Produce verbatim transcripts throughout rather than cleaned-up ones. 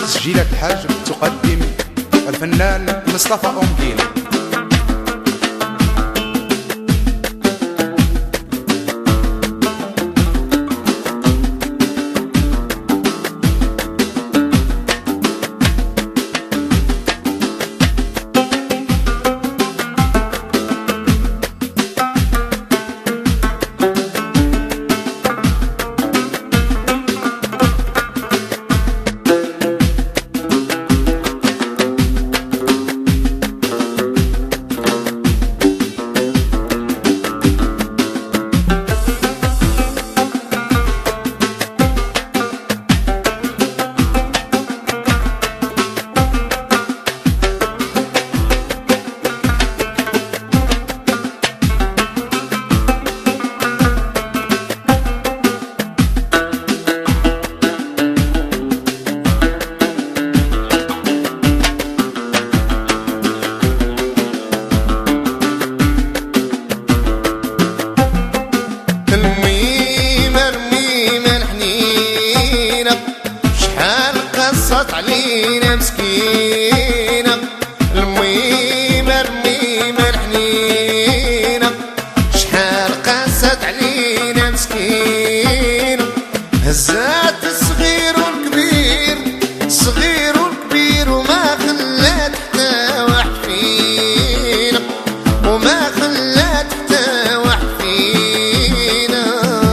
تسجيلات الحاج تقدم الفنان مصطفى أونجين. علينا مسكينة الميمة الميمة الحنينة شحال قاست علينا مسكينة هزات الصغير والكبير الصغير والكبير وما خلات حتى واحد فينا وما خلات حتى واحد فينا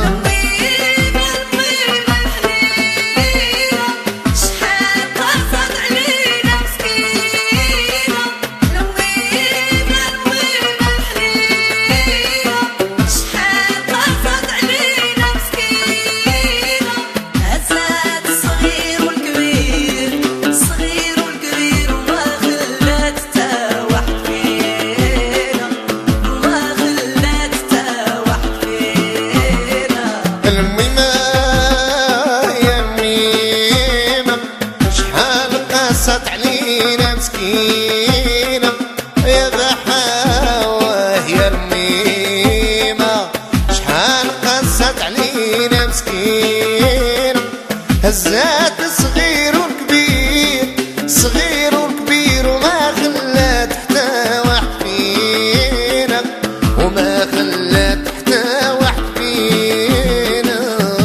قاست علينا مسكينة يا بحاوة يا رميمة شحال قاست علينا مسكينة هزات صغير وكبير صغير وكبير وما خلات حتى واحد فينا وما خلات حتى واحد فينا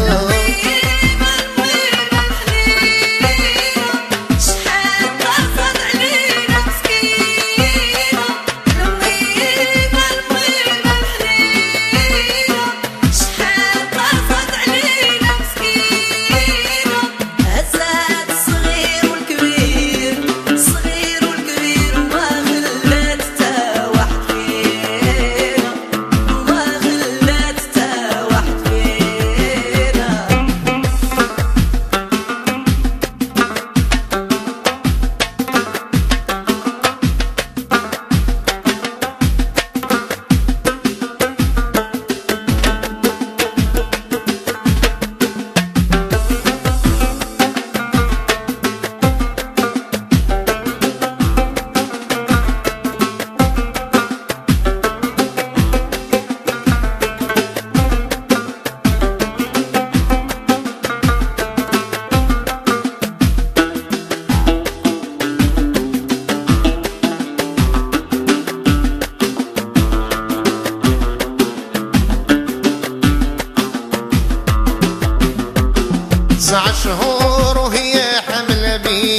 تسع شهور وهي حملة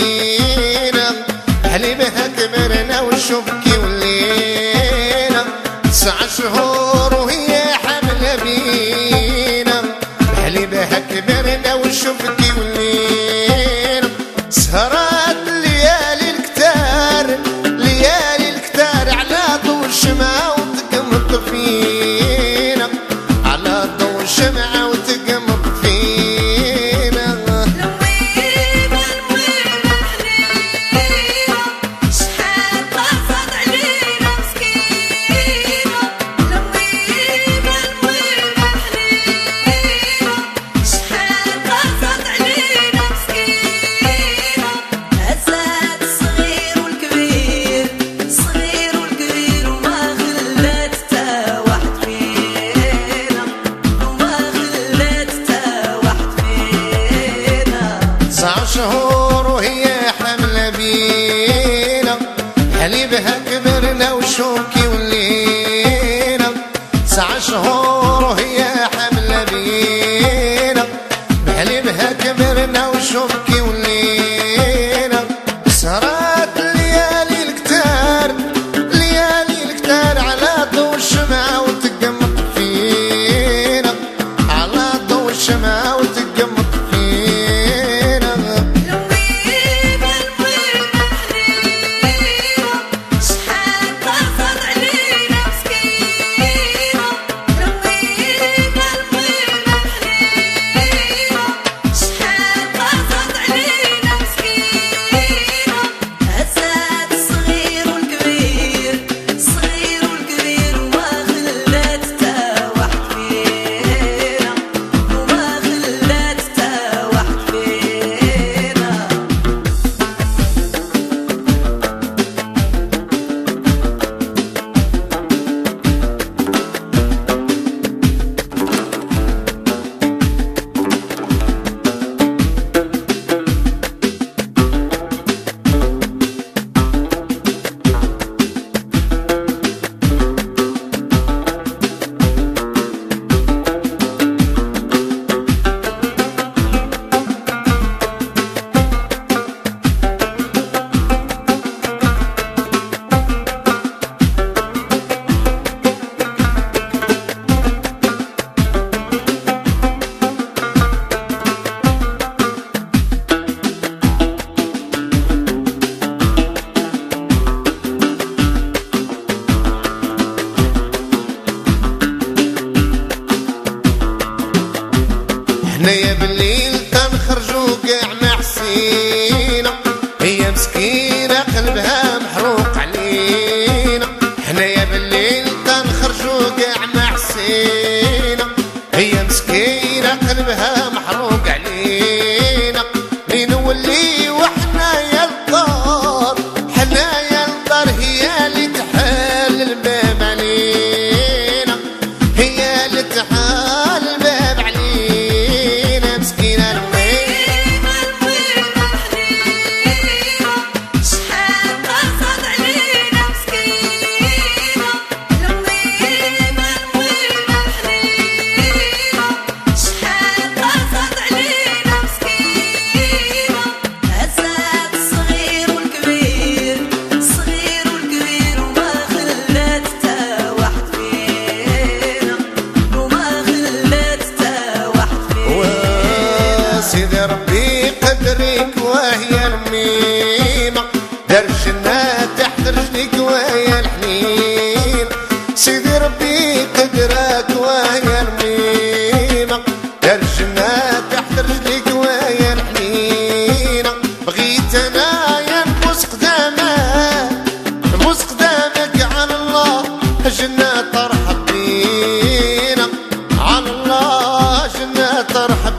بينا حليبها كبرنا وشبكي ولينا تسع شهور وهي حملة بينا حليبها كبرنا وشبكي ولينا سهرات ليالي الكتار ليالي الكتار على ضوء الشمعة وتقمط فينا على ضوء الشمعة وتقمط فينا شحال قاصد والشبكي والليلة سهرات الليالي الكتار ليالي الكتار على ضوء الشمعة وتقمط فينا على ضوء الشمعة وتقمط فينا لوينا لوينا حنينة شحال طاصت علينا مسكينة لوينا لوينا حنينة شحال طاصت علينا مسكينة هزات الصغير والكبير الصغير والكبير وما خلات تا واحد فينا وما خلات تا واحد فينا حنايا بالليل تنخرجو كاع ما حسينا هي مسكينة قلبها محروق علينا حنايا بالليل تنخرجو كاع ما حسينا هي مسكينة قلبها محروق علينا لين نولي وحنايا الدار حنايا الدار هي اللي تحال الباب علينا هي اللي تحال الباب علينا مسكينة لوينا لوينا حنينة شحال طاصت علينا مسكينة لوينا لوينا حنينة شحال طاصت علينا مسكينة هزات الصغير والكبير الصغير والكبير وما خلات تا واحد فينا وما خلات تا واحد فينا سيدي ربي قدرك وهي الميمة دار الجنة تحت رجليك وهي الحنين سيدي ربي قدرك وهي الميمة دار الجنة تحت رجليك وهي الحنين بغيت انا ينبوس قدامك نبوس قدامك على الله الجنة ترحب بينا على الله الجنة ترحب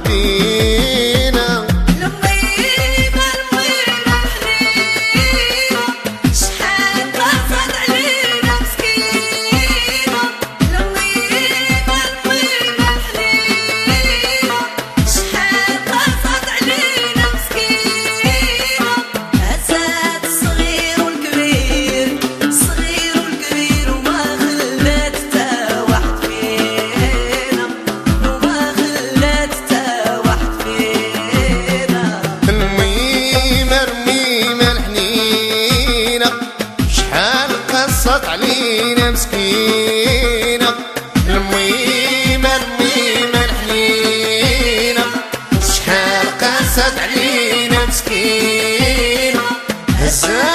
بينا لوينا لوينا حنينة شحال طاصت علينا مسكينة لوينا لوينا حنينة شحال طاصت علينا مسكينة هزات الصغير والكبير الصغير والكبير وما خلات تا واحد فينا وما خلات تا واحد فينا الميمة الميمة الحنينة شحال قصت علينا مسكينة الميمة الميمة الحنينة شحال قصت علينا مسكينة هزات